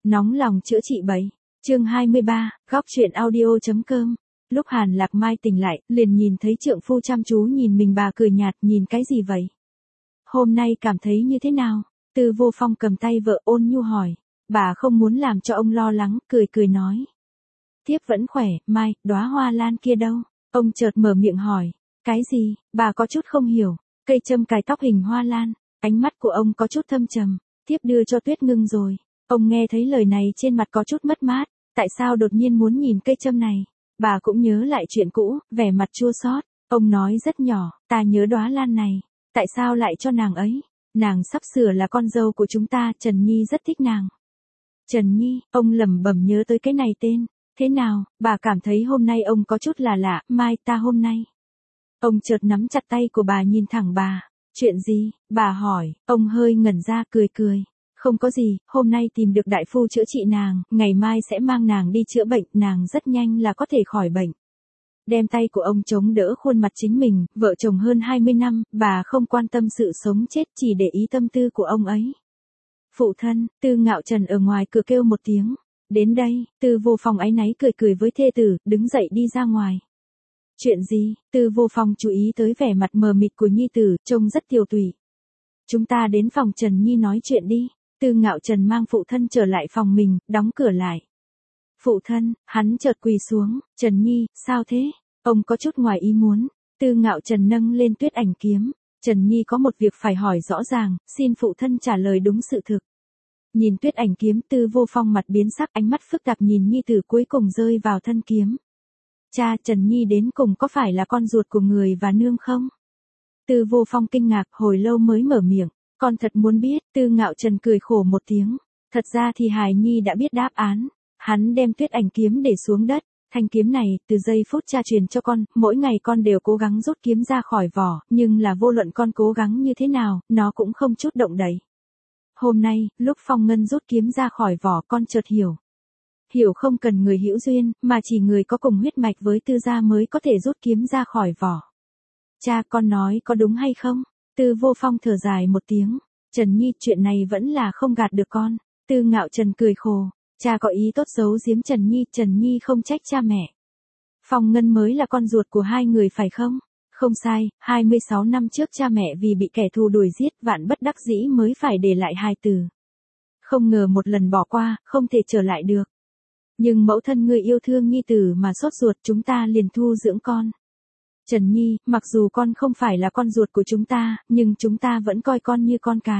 Nóng lòng chữa trị 7. Chương 23, góc truyện audio.com. Lúc Hàn Lạc Mai tỉnh lại, liền nhìn thấy trượng phu chăm chú nhìn mình, bà cười nhạt, nhìn cái gì vậy? Hôm nay cảm thấy như thế nào? Tư Vô Phong cầm tay vợ ôn nhu hỏi. Bà không muốn làm cho ông lo lắng, cười nói. Thiếp vẫn khỏe, Mai, đóa hoa lan kia đâu? Ông chợt mở miệng hỏi. Cái gì? Bà có chút không hiểu. Cây châm cài tóc hình hoa lan. Ánh mắt của ông có chút thâm trầm. Thiếp đưa cho Tuyết Ngưng rồi. Ông nghe thấy lời này trên mặt có chút mất mát. Tại sao đột nhiên muốn nhìn cây châm này? Bà cũng nhớ lại chuyện cũ, vẻ mặt chua xót. Ông nói rất nhỏ, ta nhớ đóa lan này. Tại sao lại cho nàng ấy? Nàng sắp sửa là con dâu của chúng ta, Trần Nhi rất thích nàng. Trần Nhi, ông lẩm bẩm nhớ tới cái này tên. Thế nào, bà cảm thấy hôm nay ông có chút là lạ, Mai ta hôm nay. Ông chợt nắm chặt tay của bà nhìn thẳng bà. Chuyện gì? Bà hỏi, ông hơi ngẩn ra cười. Không có gì, hôm nay tìm được đại phu chữa trị nàng, ngày mai sẽ mang nàng đi chữa bệnh, nàng rất nhanh là có thể khỏi bệnh. Đem tay của ông chống đỡ khuôn mặt chính mình, vợ chồng hơn 20 năm, bà không quan tâm sự sống chết, chỉ để ý tâm tư của ông ấy. Phụ thân, Tư Ngạo Trần ở ngoài cửa kêu một tiếng. Đến đây, Tư Vô Phong áy náy cười với thê tử, đứng dậy đi ra ngoài. Chuyện gì? Tư Vô Phong chú ý tới vẻ mặt mờ mịt của nhi tử, trông rất tiều tụy. Chúng ta đến phòng Trần Nhi nói chuyện đi. Tư Ngạo Trần mang phụ thân trở lại phòng mình, đóng cửa lại. Phụ thân, hắn chợt quỳ xuống. Trần Nhi, sao thế? Ông có chút ngoài ý muốn. Tư Ngạo Trần nâng lên tuyết ảnh kiếm. Trần Nhi có một việc phải hỏi rõ ràng, xin phụ thân trả lời đúng sự thực. Nhìn tuyết ảnh kiếm, Tư Vô Phong mặt biến sắc, ánh mắt phức tạp nhìn nhi tử, cuối cùng rơi vào thân kiếm. Cha, Trần Nhi đến cùng có phải là con ruột của người và nương không? Tư Vô Phong kinh ngạc, hồi lâu mới mở miệng. Con thật muốn biết. Tư Ngạo Trần cười khổ một tiếng. Thật ra thì Hải Nhi đã biết đáp án. Hắn đem tuyết ảnh kiếm để xuống đất. Thanh kiếm này, từ giây phút cha truyền cho con, mỗi ngày con đều cố gắng rút kiếm ra khỏi vỏ, nhưng là vô luận con cố gắng như thế nào, nó cũng không chút động đậy. Hôm nay, lúc Phong Ngân rút kiếm ra khỏi vỏ, con chợt hiểu. Hiểu không cần người hữu duyên, mà chỉ người có cùng huyết mạch với Tư gia mới có thể rút kiếm ra khỏi vỏ. Cha, con nói có đúng hay không? Tư Vô Phong thở dài một tiếng. Trần Nhi, chuyện này vẫn là không gạt được con. Tư Ngạo Trần cười khổ. Cha có ý tốt giấu giếm Trần Nhi không trách cha mẹ. Phong Ngân mới là con ruột của hai người phải không? Không sai, 26 năm trước cha mẹ vì bị kẻ thù đuổi giết, vạn bất đắc dĩ mới phải để lại hai từ. Không ngờ một lần bỏ qua, không thể trở lại được. Nhưng mẫu thân ngươi yêu thương nhi tử mà sốt ruột, chúng ta liền thu dưỡng con. Trần Nhi, mặc dù con không phải là con ruột của chúng ta, nhưng chúng ta vẫn coi con như con cái.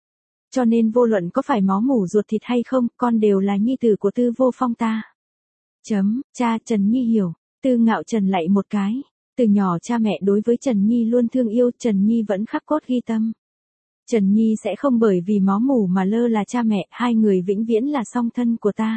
Cho nên vô luận có phải máu mủ ruột thịt hay không, con đều là nhi tử của Tư Vô Phong ta. Cha, Trần Nhi hiểu. Tư Ngạo Trần lạy một cái. Từ nhỏ cha mẹ đối với Trần Nhi luôn thương yêu, Trần Nhi vẫn khắc cốt ghi tâm. Trần Nhi sẽ không bởi vì máu mủ mà lơ là cha mẹ, hai người vĩnh viễn là song thân của ta.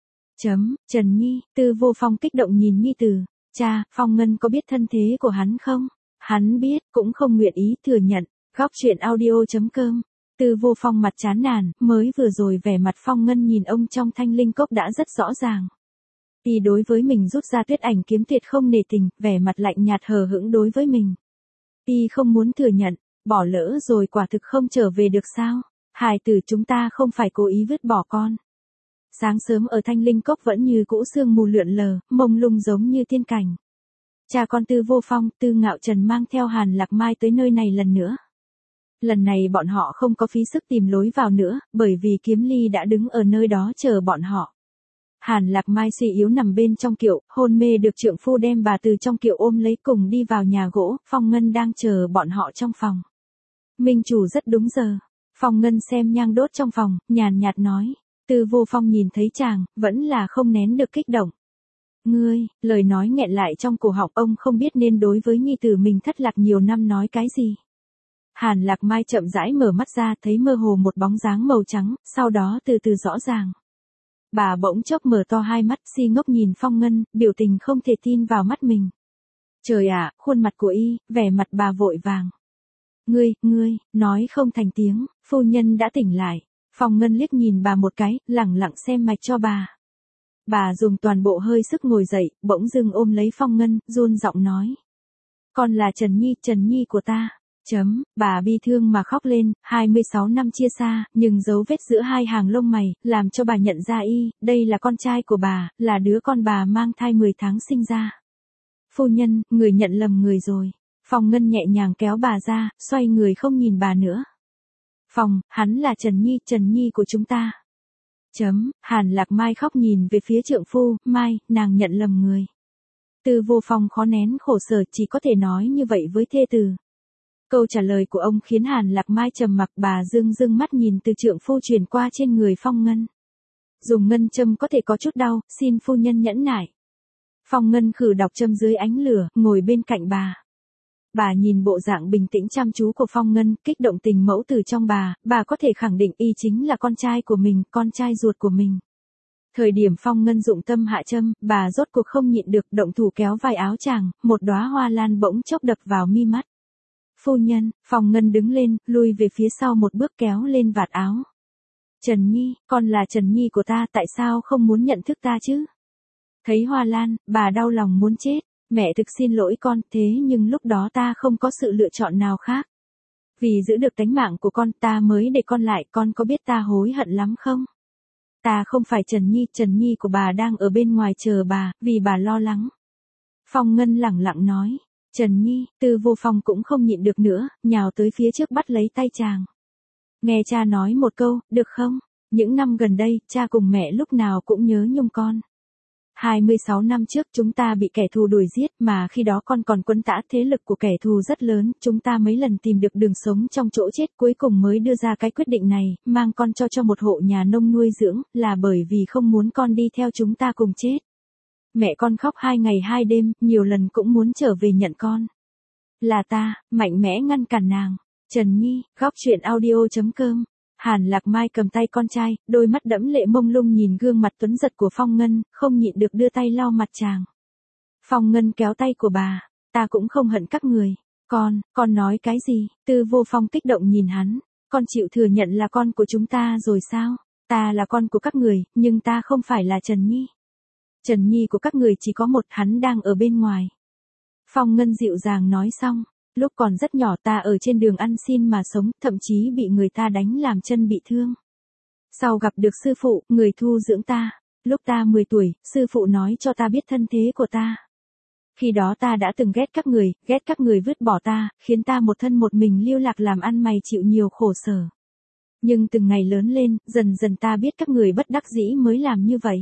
Trần Nhi, Tư Vô Phong kích động nhìn nhi tử. Cha, Phong Ngân có biết thân thế của hắn không? Hắn biết, cũng không nguyện ý thừa nhận. Góc truyện audio.com. Tư Vô Phong mặt chán nản, mới vừa rồi vẻ mặt Phong Ngân nhìn ông trong thanh linh cốc đã rất rõ ràng. Y đối với mình rút ra tuyết ảnh kiếm tuyệt không nể tình, vẻ mặt lạnh nhạt hờ hững đối với mình. Y không muốn thừa nhận, bỏ lỡ rồi quả thực không trở về được sao? Hài tử, chúng ta không phải cố ý vứt bỏ con. Sáng sớm ở thanh linh cốc vẫn như cũ sương mù lượn lờ, mông lung giống như tiên cảnh. Cha con Tư Vô Phong, Tư Ngạo Trần mang theo Hàn Lạc Mai tới nơi này lần nữa. Lần này bọn họ không có phí sức tìm lối vào nữa, bởi vì Kiếm Ly đã đứng ở nơi đó chờ bọn họ. Hàn Lạc Mai suy yếu nằm bên trong kiệu, hôn mê được trượng phu đem bà từ trong kiệu ôm lấy cùng đi vào nhà gỗ, Phong Ngân đang chờ bọn họ trong phòng. Minh chủ rất đúng giờ. Phong Ngân xem nhang đốt trong phòng, nhàn nhạt nói. Tư Vô Phong nhìn thấy chàng, vẫn là không nén được kích động. Ngươi, lời nói nghẹn lại trong cổ họng, ông không biết nên đối với nhi tử mình thất lạc nhiều năm nói cái gì. Hàn Lạc Mai chậm rãi mở mắt ra, thấy mơ hồ một bóng dáng màu trắng, sau đó từ từ rõ ràng. Bà bỗng chốc mở to hai mắt, si ngốc nhìn Phong Ngân, biểu tình không thể tin vào mắt mình. Trời ạ, khuôn mặt của y, vẻ mặt bà vội vàng. Ngươi, nói không thành tiếng, phu nhân đã tỉnh lại. Phong Ngân liếc nhìn bà một cái, lẳng lặng xem mạch cho bà. Bà dùng toàn bộ hơi sức ngồi dậy, bỗng dưng ôm lấy Phong Ngân, run giọng nói. Con là Trần Nhi của ta. Bà bi thương mà khóc lên, 26 năm chia xa, nhưng dấu vết giữa hai hàng lông mày, làm cho bà nhận ra đây là con trai của bà, là đứa con bà mang thai 10 tháng sinh ra. Phu nhân, người nhận lầm người rồi. Phong Ngân nhẹ nhàng kéo bà ra, xoay người không nhìn bà nữa. Hắn là Trần Nhi của chúng ta. Hàn Lạc Mai khóc nhìn về phía trượng phu, Mai, nàng nhận lầm người. Từ Vô Phong khó nén khổ sở chỉ có thể nói như vậy với thê tử. Câu trả lời của ông khiến Hàn Lạc Mai trầm mặc, bà dương mắt nhìn từ trượng phu truyền qua trên người Phong Ngân. Dùng ngân châm có thể có chút đau, xin phu nhân nhẫn nại. Phong Ngân khử độc châm dưới ánh lửa, ngồi bên cạnh bà. Bà nhìn bộ dạng bình tĩnh chăm chú của Phong Ngân, kích động tình mẫu tử trong bà có thể khẳng định chính là con trai của mình, con trai ruột của mình. Thời điểm Phong Ngân dụng tâm hạ châm, bà rốt cuộc không nhịn được, động thủ kéo vai áo chàng, một đóa hoa lan bỗng chốc đập vào mi mắt. Phu nhân, Phong Ngân đứng lên, lui về phía sau một bước kéo lên vạt áo. Trần Nhi, con là Trần Nhi của ta, tại sao không muốn nhận thức ta chứ? Thấy hoa lan, bà đau lòng muốn chết. Mẹ thực xin lỗi con, thế nhưng lúc đó ta không có sự lựa chọn nào khác. Vì giữ được tánh mạng của con ta mới để con lại, con có biết ta hối hận lắm không? Ta không phải Trần Nhi của bà đang ở bên ngoài chờ bà, vì bà lo lắng. Phong Ngân lẳng lặng nói, Trần Nhi, Từ Vô Phong cũng không nhịn được nữa, nhào tới phía trước bắt lấy tay chàng. Nghe cha nói một câu, được không? Những năm gần đây, cha cùng mẹ lúc nào cũng nhớ nhung con. 26 năm trước chúng ta bị kẻ thù đuổi giết, mà khi đó con còn quấn tã, thế lực của kẻ thù rất lớn, chúng ta mấy lần tìm được đường sống trong chỗ chết, cuối cùng mới đưa ra cái quyết định này, mang con cho một hộ nhà nông nuôi dưỡng, là bởi vì không muốn con đi theo chúng ta cùng chết. Mẹ con khóc 2 ngày 2 đêm, nhiều lần cũng muốn trở về nhận con. Là ta, mạnh mẽ ngăn cản nàng. Trần Nhi, góc truyện audio.com. Hàn Lạc Mai cầm tay con trai, đôi mắt đẫm lệ mông lung nhìn gương mặt tuấn giật của Phong Ngân, không nhịn được đưa tay lau mặt chàng. Phong Ngân kéo tay của bà, ta cũng không hận các người. Con nói cái gì? Từ Vô Phong kích động nhìn hắn, con chịu thừa nhận là con của chúng ta rồi sao? Ta là con của các người, nhưng ta không phải là Trần Nhi. Trần Nhi của các người chỉ có một, hắn đang ở bên ngoài. Phong Ngân dịu dàng nói xong. Lúc còn rất nhỏ ta ở trên đường ăn xin mà sống, thậm chí bị người ta đánh làm chân bị thương. Sau gặp được sư phụ, người thu dưỡng ta. Lúc ta 10 tuổi, sư phụ nói cho ta biết thân thế của ta. Khi đó ta đã từng ghét các người vứt bỏ ta, khiến ta một thân một mình lưu lạc làm ăn mày chịu nhiều khổ sở. Nhưng từng ngày lớn lên, dần dần ta biết các người bất đắc dĩ mới làm như vậy.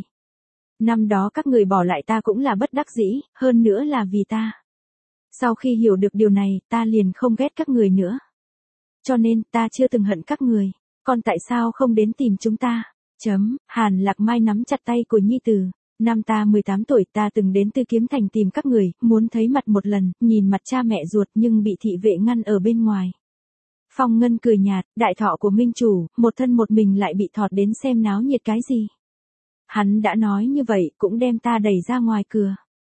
Năm đó các người bỏ lại ta cũng là bất đắc dĩ, hơn nữa là vì ta. Sau khi hiểu được điều này, ta liền không ghét các người nữa. Cho nên, ta chưa từng hận các người. Con tại sao không đến tìm chúng ta? Hàn Lạc Mai nắm chặt tay của nhi tử. Năm ta 18 tuổi ta từng đến Tư Kiếm Thành tìm các người, muốn thấy mặt một lần, nhìn mặt cha mẹ ruột nhưng bị thị vệ ngăn ở bên ngoài. Phong Ngân cười nhạt, đại thọ của minh chủ, một thân một mình lại bị thọt đến xem náo nhiệt cái gì. Hắn đã nói như vậy, cũng đem ta đẩy ra ngoài cửa.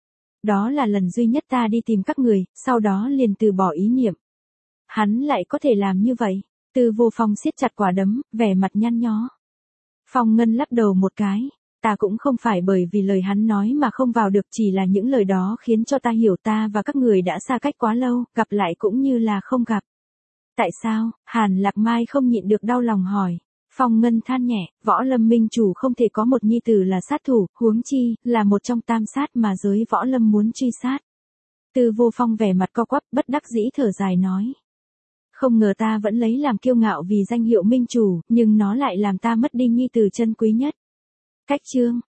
Đó là lần duy nhất ta đi tìm các người, sau đó liền từ bỏ ý niệm. Hắn lại có thể làm như vậy. Từ Vô Phong siết chặt quả đấm, vẻ mặt nhăn nhó. Phong Ngân lắc đầu một cái. Ta cũng không phải bởi vì lời hắn nói mà không vào được, chỉ là những lời đó khiến cho ta hiểu ta và các người đã xa cách quá lâu, gặp lại cũng như là không gặp. Tại sao? Hàn Lạc Mai không nhịn được đau lòng hỏi. Phong Ngân than nhẹ, Võ Lâm minh chủ không thể có một nhi tử là sát thủ, huống chi, là một trong tam sát mà giới Võ Lâm muốn truy sát. Từ Vô Phong vẻ mặt co quắp, bất đắc dĩ thở dài nói. Không ngờ ta vẫn lấy làm kiêu ngạo vì danh hiệu minh chủ, nhưng nó lại làm ta mất đi nhi tử chân quý nhất. Cách chương.